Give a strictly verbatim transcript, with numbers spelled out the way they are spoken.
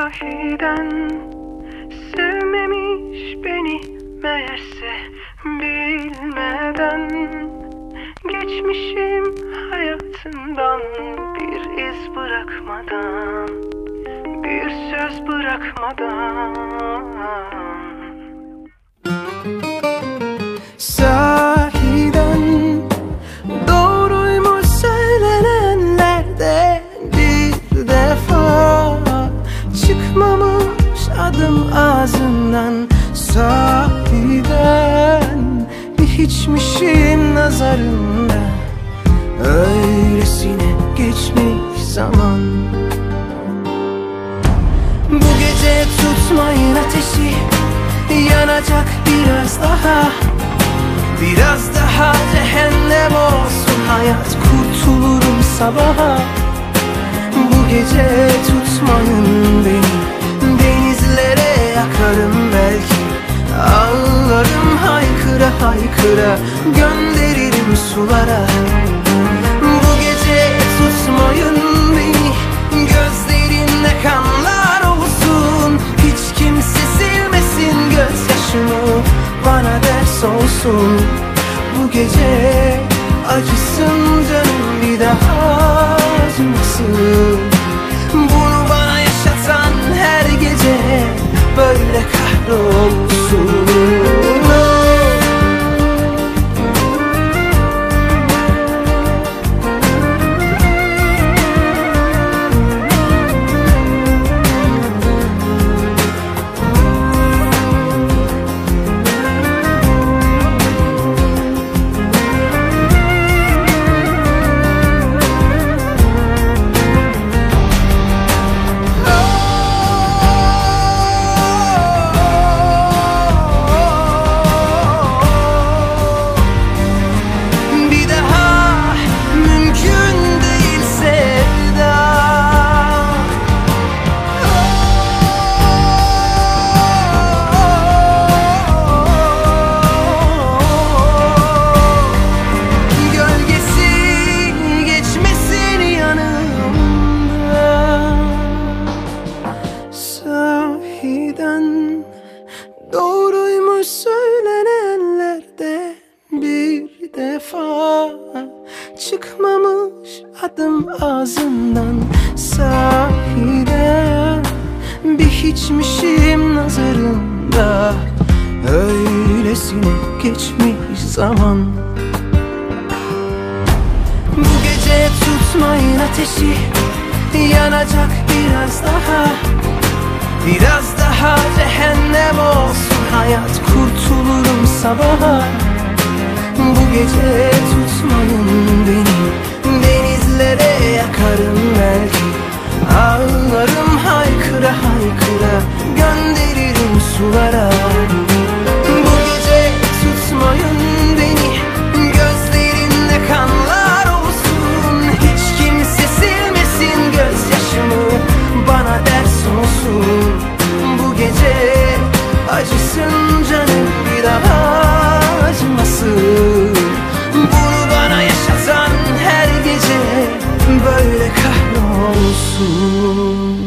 Sahiden sevmemiş beni meğerse, bilmeden geçmişim hayatından, bir iz bırakmadan, bir söz bırakmadan. Sahiden doğruymuş söylenenlerde, bir defa çıkmamış adım ağzından. Sahiden bir hiçmişim nazarında, öylesine geçmiş zaman. Bu gece tutmayın ateşi, yanacak biraz daha. Biraz daha cehennem olsun hayat, kurtulurum sabaha. Bu gece tutmayın beni, denizlere yakarım belki. Ağlarım haykıra haykıra, gönderirim sulara. Bu gece tutmayın beni, gözlerinde kanlar olsun. Hiç kimse silmesin gözyaşımı, bana ders olsun. Bu gece acısın canım, bir daha acımasın. Bunu bana yaşatan her gece böyle kahrolsun. Doğruymuş söylenenlerde, bir defa çıkmamış adım ağzından. Sahiden bir hiçmişim nazarında, öylesine geçmiş zaman. Bu gece tutmayın ateşi, yanacak biraz daha. Biraz daha cehennem olsun hayat, kurtulurum sabaha. Bu gece tutmayın beni, denizlere yakarım belki. Ağlarım haykıra haykıra, gönderirim sulara. Bu gece tutmayın beni, gözlerinde kanlar olsun. Hiç kimse silmesin gözyaşımı, bana ders olsun. Bu gece acısın canım, bir daha acımasın. Bunu bana yaşatan her gece böyle kahrolsun.